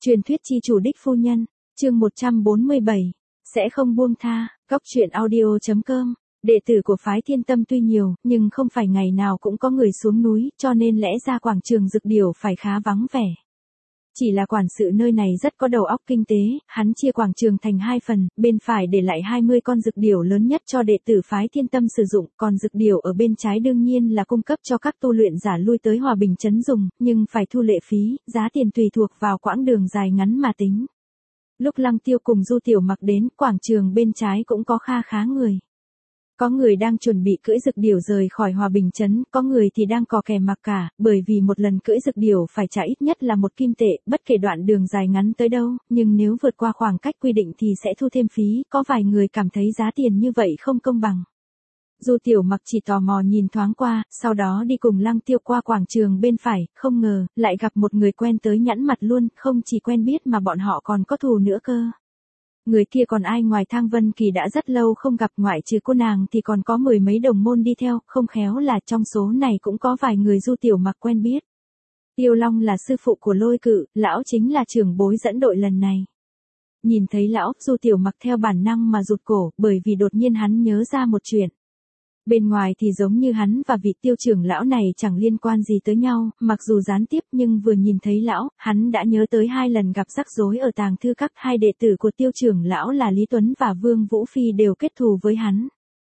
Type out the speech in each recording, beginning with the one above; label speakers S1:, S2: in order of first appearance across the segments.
S1: Truyền thuyết chi chủ đích phu nhân, chương 147, sẽ không buông tha, Cóc truyện audio.com. Đệ tử của phái Thiên Tâm tuy nhiều, nhưng không phải ngày nào cũng có người xuống núi, cho nên lẽ ra quảng trường dược điểu phải khá vắng vẻ. Chỉ là quản sự nơi này rất có đầu óc kinh tế, hắn chia quảng trường thành hai phần, bên phải để lại 20 con dược điểu lớn nhất cho đệ tử phái Thiên Tâm sử dụng, còn dược điểu ở bên trái đương nhiên là cung cấp cho các tu luyện giả lui tới Hòa Bình trấn dùng, nhưng phải thu lệ phí, giá tiền tùy thuộc vào quãng đường dài ngắn mà tính. Lúc Lăng Tiêu cùng Du Tiểu Mặc đến, quảng trường bên trái cũng có kha khá người. Có người đang chuẩn bị cưỡi dược điểu rời khỏi Hòa Bình trấn, có người thì đang cò kè mặc cả, bởi vì một lần cưỡi dược điểu phải trả ít nhất là 1 kim tệ, bất kể đoạn đường dài ngắn tới đâu, nhưng nếu vượt qua khoảng cách quy định thì sẽ thu thêm phí, có vài người cảm thấy giá tiền như vậy không công bằng. Du Tiểu Mặc chỉ tò mò nhìn thoáng qua, sau đó đi cùng Lăng Tiêu qua quảng trường bên phải, không ngờ, lại gặp một người quen tới nhẵn mặt luôn, không chỉ quen biết mà bọn họ còn có thù nữa cơ. Người kia còn ai ngoài Thang Vân Kỳ đã rất lâu không gặp, ngoại trừ cô nàng thì còn có 10 mấy đồng môn đi theo, không khéo là trong số này cũng có vài người Du Tiểu Mặc quen biết. Tiêu Long là sư phụ của Lôi Cự, lão chính là trưởng bối dẫn đội lần này. Nhìn thấy lão, Du Tiểu Mặc theo bản năng mà rụt cổ, bởi vì đột nhiên hắn nhớ ra một chuyện. Bên ngoài thì giống như hắn và vị Tiêu trưởng lão này chẳng liên quan gì tới nhau, mặc dù gián tiếp nhưng vừa nhìn thấy lão, hắn đã nhớ tới 2 lần gặp rắc rối ở tàng thư các, 2 đệ tử của Tiêu trưởng lão là Lý Tuấn và Vương Vũ Phi đều kết thù với hắn.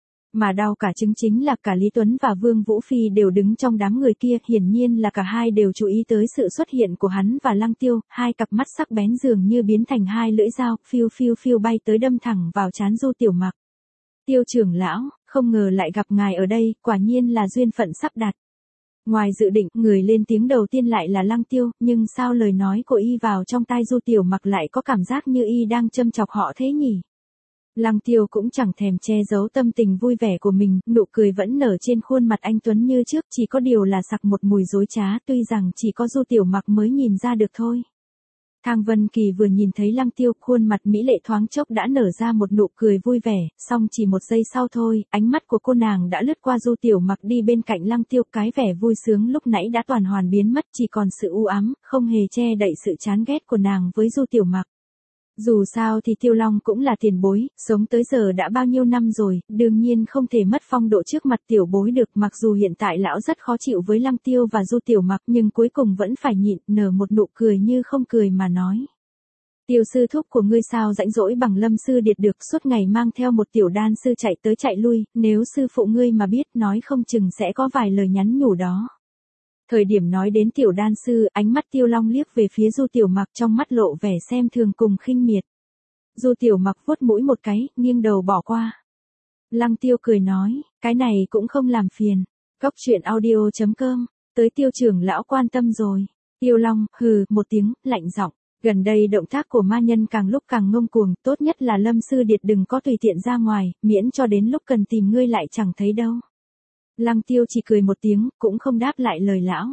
S1: Mà đau cả chứng chính là cả Lý Tuấn và Vương Vũ Phi đều đứng trong đám người kia, hiển nhiên là cả hai đều chú ý tới sự xuất hiện của hắn và Lăng Tiêu, 2 cặp mắt sắc bén dường như biến thành 2 lưỡi dao, phiu phiu phiu bay tới đâm thẳng vào trán Du Tiểu Mặc. Tiêu trưởng lão, không ngờ lại gặp ngài ở đây, quả nhiên là duyên phận sắp đặt. Ngoài dự định, người lên tiếng đầu tiên lại là Lăng Tiêu, nhưng sao lời nói của y vào trong tai Du Tiểu Mặc lại có cảm giác như y đang châm chọc họ thế nhỉ? Lăng Tiêu cũng chẳng thèm che giấu tâm tình vui vẻ của mình, nụ cười vẫn nở trên khuôn mặt anh tuấn như trước, chỉ có điều là sặc một mùi dối trá, tuy rằng chỉ có Du Tiểu Mặc mới nhìn ra được thôi. Thang Vân Kỳ vừa nhìn thấy Lăng Tiêu, khuôn mặt mỹ lệ thoáng chốc đã nở ra một nụ cười vui vẻ, song chỉ một giây sau thôi, ánh mắt của cô nàng đã lướt qua Du Tiểu Mặc đi bên cạnh Lăng Tiêu, cái vẻ vui sướng lúc nãy đã toàn hoàn biến mất, chỉ còn sự u ám, không hề che đậy sự chán ghét của nàng với Du Tiểu Mặc. Dù sao thì Tiêu Long cũng là tiền bối, sống tới giờ đã bao nhiêu năm rồi, đương nhiên không thể mất phong độ trước mặt tiểu bối được, mặc dù hiện tại lão rất khó chịu với Lăng Tiêu và Du Tiểu Mặc nhưng cuối cùng vẫn phải nhịn, nở một nụ cười như không cười mà nói. Tiêu sư thúc của ngươi sao rãnh rỗi bằng Lâm sư điệt được, suốt ngày mang theo một tiểu đan sư chạy tới chạy lui, nếu sư phụ ngươi mà biết nói không chừng sẽ có vài lời nhắn nhủ đó. Thời điểm nói đến tiểu đan sư, ánh mắt Tiêu Long liếc về phía Du Tiểu Mặc, trong mắt lộ vẻ xem thường cùng khinh miệt. Du Tiểu Mặc vuốt mũi một cái, nghiêng đầu bỏ qua. Lăng Tiêu cười nói, cái này cũng không làm phiền. Cóc truyện audio.com, tới Tiêu trưởng lão quan tâm rồi. Tiêu Long, hừ, một tiếng, lạnh giọng. Gần đây động tác của ma nhân càng lúc càng ngông cuồng, tốt nhất là Lâm sư điệt đừng có tùy tiện ra ngoài, miễn cho đến lúc cần tìm ngươi lại chẳng thấy đâu. Lăng Tiêu chỉ cười một tiếng, cũng không đáp lại lời lão.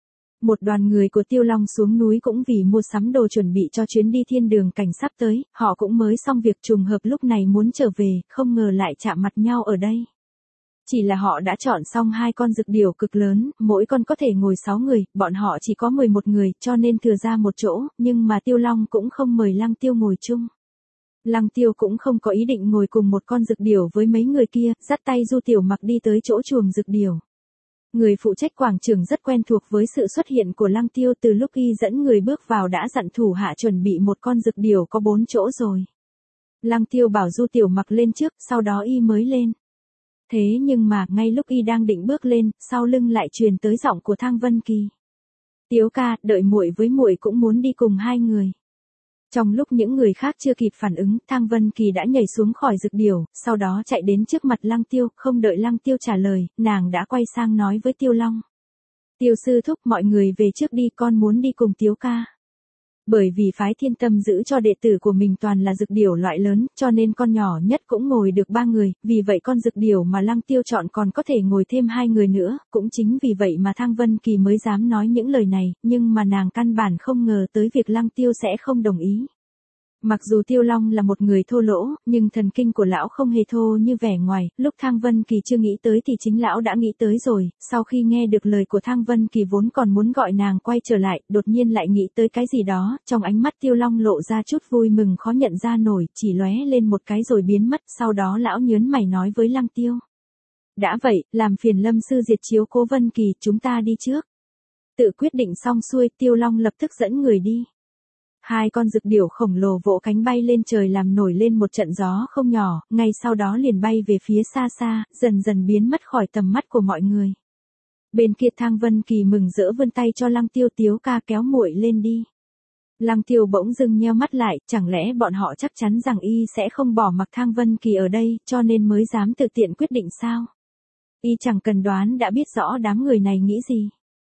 S1: Một đoàn người của Tiêu Long xuống núi cũng vì mua sắm đồ chuẩn bị cho chuyến đi thiên đường cảnh sắp tới, họ cũng mới xong việc, trùng hợp lúc này muốn trở về, không ngờ lại chạm mặt nhau ở đây. Chỉ là họ đã chọn xong 2 con dược điểu cực lớn, mỗi con có thể ngồi 6 người, bọn họ chỉ có 11 người, cho nên thừa ra một chỗ, nhưng mà Tiêu Long cũng không mời Lăng Tiêu ngồi chung. Lăng Tiêu cũng không có ý định ngồi cùng một con dược điểu với mấy người kia, dắt tay Du Tiểu Mặc đi tới chỗ chuồng dược điểu. Người phụ trách quảng trường rất quen thuộc với sự xuất hiện của Lăng Tiêu, từ lúc y dẫn người bước vào đã dặn thủ hạ chuẩn bị một con dược điểu có 4 chỗ rồi. Lăng Tiêu bảo Du Tiểu Mặc lên trước, sau đó y mới lên. Thế nhưng mà, ngay lúc y đang định bước lên, sau lưng lại truyền tới giọng của Thang Vân Kỳ. Tiếu ca, đợi muội với muội cũng muốn đi cùng 2 người. Trong lúc những người khác chưa kịp phản ứng, Thang Vân Kỳ đã nhảy xuống khỏi dược điểu, sau đó chạy đến trước mặt Lăng Tiêu, không đợi Lăng Tiêu trả lời, nàng đã quay sang nói với Tiêu Long. Tiêu sư thúc, mọi người về trước đi, con muốn đi cùng Tiếu ca. Bởi vì phái Thiên Tâm giữ cho đệ tử của mình toàn là dược điểu loại lớn, cho nên con nhỏ nhất cũng ngồi được 3 người, vì vậy con dược điểu mà Lăng Tiêu chọn còn có thể ngồi thêm 2 người nữa, cũng chính vì vậy mà Thang Vân Kỳ mới dám nói những lời này, nhưng mà nàng căn bản không ngờ tới việc Lăng Tiêu sẽ không đồng ý. Mặc dù Tiêu Long là một người thô lỗ, nhưng thần kinh của lão không hề thô như vẻ ngoài, lúc Thang Vân Kỳ chưa nghĩ tới thì chính lão đã nghĩ tới rồi, sau khi nghe được lời của Thang Vân Kỳ vốn còn muốn gọi nàng quay trở lại, đột nhiên lại nghĩ tới cái gì đó, trong ánh mắt Tiêu Long lộ ra chút vui mừng khó nhận ra nổi, chỉ lóe lên một cái rồi biến mất, sau đó lão nhớn mày nói với Lăng Tiêu. Đã vậy, làm phiền Lâm sư diệt chiếu cố Vân Kỳ, chúng ta đi trước. Tự quyết định xong xuôi, Tiêu Long lập tức dẫn người đi. Hai con dực điểu khổng lồ vỗ cánh bay lên trời làm nổi lên một trận gió không nhỏ, ngay sau đó liền bay về phía xa xa, dần dần biến mất khỏi tầm mắt của mọi người. Bên kia Thang Vân Kỳ mừng rỡ vươn tay cho Lăng Tiêu, Tiếu ca kéo muội lên đi. Lăng Tiêu bỗng dưng nheo mắt lại, chẳng lẽ bọn họ chắc chắn rằng y sẽ không bỏ mặc Thang Vân Kỳ ở đây, cho nên mới dám tự tiện quyết định sao? Y chẳng cần đoán đã biết rõ đám người này nghĩ gì.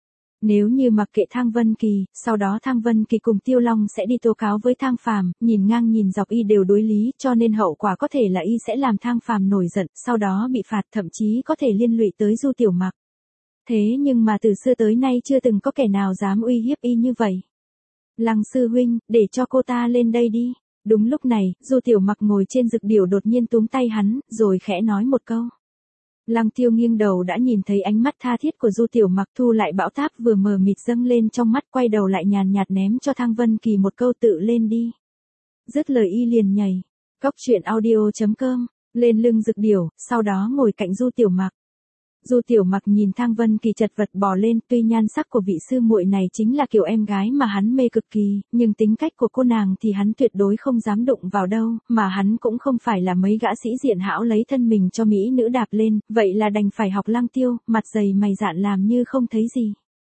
S1: Nếu như mặc kệ Thang Vân Kỳ, sau đó Thang Vân Kỳ cùng Tiêu Long sẽ đi tố cáo với Thang Phàm, nhìn ngang nhìn dọc y đều đối lý, cho nên hậu quả có thể là y sẽ làm Thang Phàm nổi giận, sau đó bị phạt, thậm chí có thể liên lụy tới Du Tiểu Mặc. Thế nhưng mà từ xưa tới nay chưa từng có kẻ nào dám uy hiếp y như vậy. Lăng sư huynh, để cho cô ta lên đây đi. Đúng lúc này, Du Tiểu Mặc ngồi trên dực điểu đột nhiên túm tay hắn, rồi khẽ nói một câu. Lăng Tiêu nghiêng đầu đã nhìn thấy ánh mắt tha thiết của Du Tiểu Mặc, thu lại bão táp vừa mờ mịt dâng lên trong mắt, quay đầu lại nhàn nhạt ném cho Thang Vân Kỳ một câu, tự lên đi. Dứt lời y liền nhảy. Cóc truyện audio.com, lên lưng dực điểu, sau đó ngồi cạnh Du Tiểu Mặc. Du Tiểu Mặc nhìn Thang Vân Kỳ chật vật bò lên, tuy nhan sắc của vị sư muội này chính là kiểu em gái mà hắn mê cực kỳ, nhưng tính cách của cô nàng thì hắn tuyệt đối không dám đụng vào đâu, mà hắn cũng không phải là mấy gã sĩ diện hão lấy thân mình cho mỹ nữ đạp lên, vậy là đành phải học Lăng Tiêu, mặt dày mày dạn làm như không thấy gì.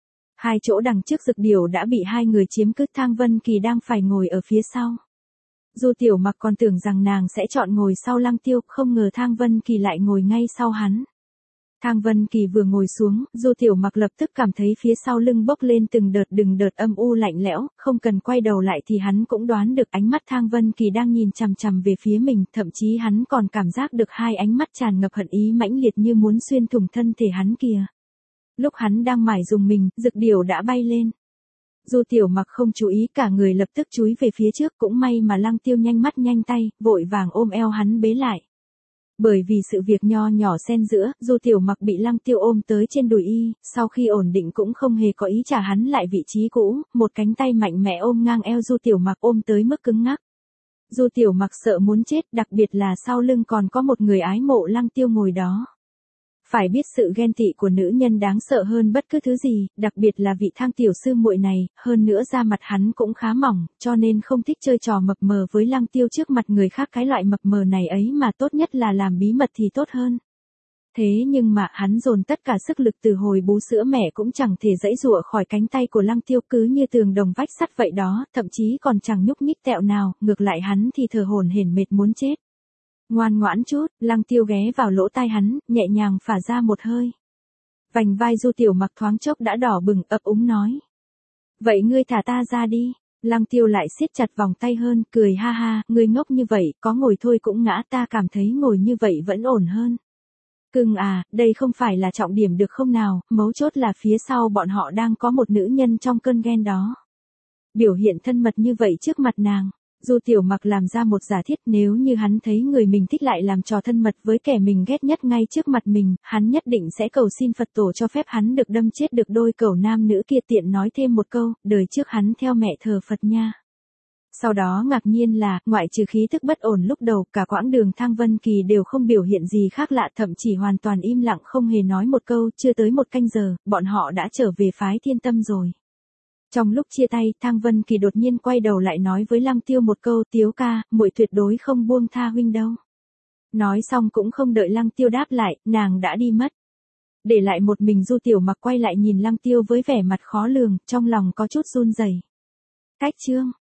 S1: Hai chỗ đằng trước dực điểu đã bị hai người chiếm cứ, Thang Vân Kỳ đang phải ngồi ở phía sau. Du Tiểu Mặc còn tưởng rằng nàng sẽ chọn ngồi sau Lăng Tiêu, không ngờ Thang Vân Kỳ lại ngồi ngay sau hắn. Thang Vân Kỳ vừa ngồi xuống, Du Tiểu Mặc lập tức cảm thấy phía sau lưng bốc lên từng đợt âm u lạnh lẽo, không cần quay đầu lại thì hắn cũng đoán được ánh mắt Thang Vân Kỳ đang nhìn chằm chằm về phía mình, thậm chí hắn còn cảm giác được hai ánh mắt tràn ngập hận ý mãnh liệt như muốn xuyên thủng thân thể hắn kìa. Lúc hắn đang mải dùng mình, dực điểu đã bay lên. Du Tiểu Mặc không chú ý, cả người lập tức chúi về phía trước, cũng may mà Lăng Tiêu nhanh mắt nhanh tay, vội vàng ôm eo hắn bế lại. Bởi vì sự việc nho nhỏ xen giữa, Du Tiểu Mặc bị Lăng Tiêu ôm tới trên đùi y, sau khi ổn định cũng không hề có ý trả hắn lại vị trí cũ, một cánh tay mạnh mẽ ôm ngang eo Du Tiểu Mặc, ôm tới mức cứng ngắc. Du Tiểu Mặc sợ muốn chết, đặc biệt là sau lưng còn có một người ái mộ Lăng Tiêu ngồi đó. Phải biết sự ghen tị của nữ nhân đáng sợ hơn bất cứ thứ gì, đặc biệt là vị Thang tiểu sư muội này, hơn nữa da mặt hắn cũng khá mỏng, cho nên không thích chơi trò mập mờ với Lăng Tiêu trước mặt người khác, cái loại mập mờ này ấy mà tốt nhất là làm bí mật thì tốt hơn. Thế nhưng mà hắn dồn tất cả sức lực từ hồi bú sữa mẹ cũng chẳng thể giãy giụa khỏi cánh tay của Lăng Tiêu, cứ như tường đồng vách sắt vậy đó, thậm chí còn chẳng nhúc nhích tẹo nào, ngược lại hắn thì thở hổn hển mệt muốn chết. Ngoan ngoãn chút, Lăng Tiêu ghé vào lỗ tai hắn, nhẹ nhàng phả ra một hơi. Vành vai Du Tiểu Mặc thoáng chốc đã đỏ bừng, ấp úng nói. Vậy ngươi thả ta ra đi. Lăng Tiêu lại siết chặt vòng tay hơn, cười ha ha, ngươi ngốc như vậy, có ngồi thôi cũng ngã, ta cảm thấy ngồi như vậy vẫn ổn hơn. Cưng à, đây không phải là trọng điểm được không nào, mấu chốt là phía sau bọn họ đang có một nữ nhân trong cơn ghen đó. Biểu hiện thân mật như vậy trước mặt nàng. Du Tiểu Mặc làm ra một giả thiết, nếu như hắn thấy người mình thích lại làm trò thân mật với kẻ mình ghét nhất ngay trước mặt mình, hắn nhất định sẽ cầu xin Phật tổ cho phép hắn được đâm chết được đôi cẩu nam nữ kia. Tiện nói thêm một câu, đời trước hắn theo mẹ thờ Phật nha. Sau đó ngạc nhiên là, ngoại trừ khí tức bất ổn lúc đầu, cả quãng đường Thang Vân Kỳ đều không biểu hiện gì khác lạ, thậm chỉ hoàn toàn im lặng không hề nói một câu. Chưa tới một canh giờ, bọn họ đã trở về phái Thiên Tâm rồi. Trong lúc chia tay, Thang Vân Kỳ đột nhiên quay đầu lại nói với Lăng Tiêu một câu, Tiếu ca, muội tuyệt đối không buông tha huynh đâu. Nói xong cũng không đợi Lăng Tiêu đáp lại, nàng đã đi mất. Để lại một mình Du Tiểu Mặc quay lại nhìn Lăng Tiêu với vẻ mặt khó lường, trong lòng có chút run rẩy. Cách chương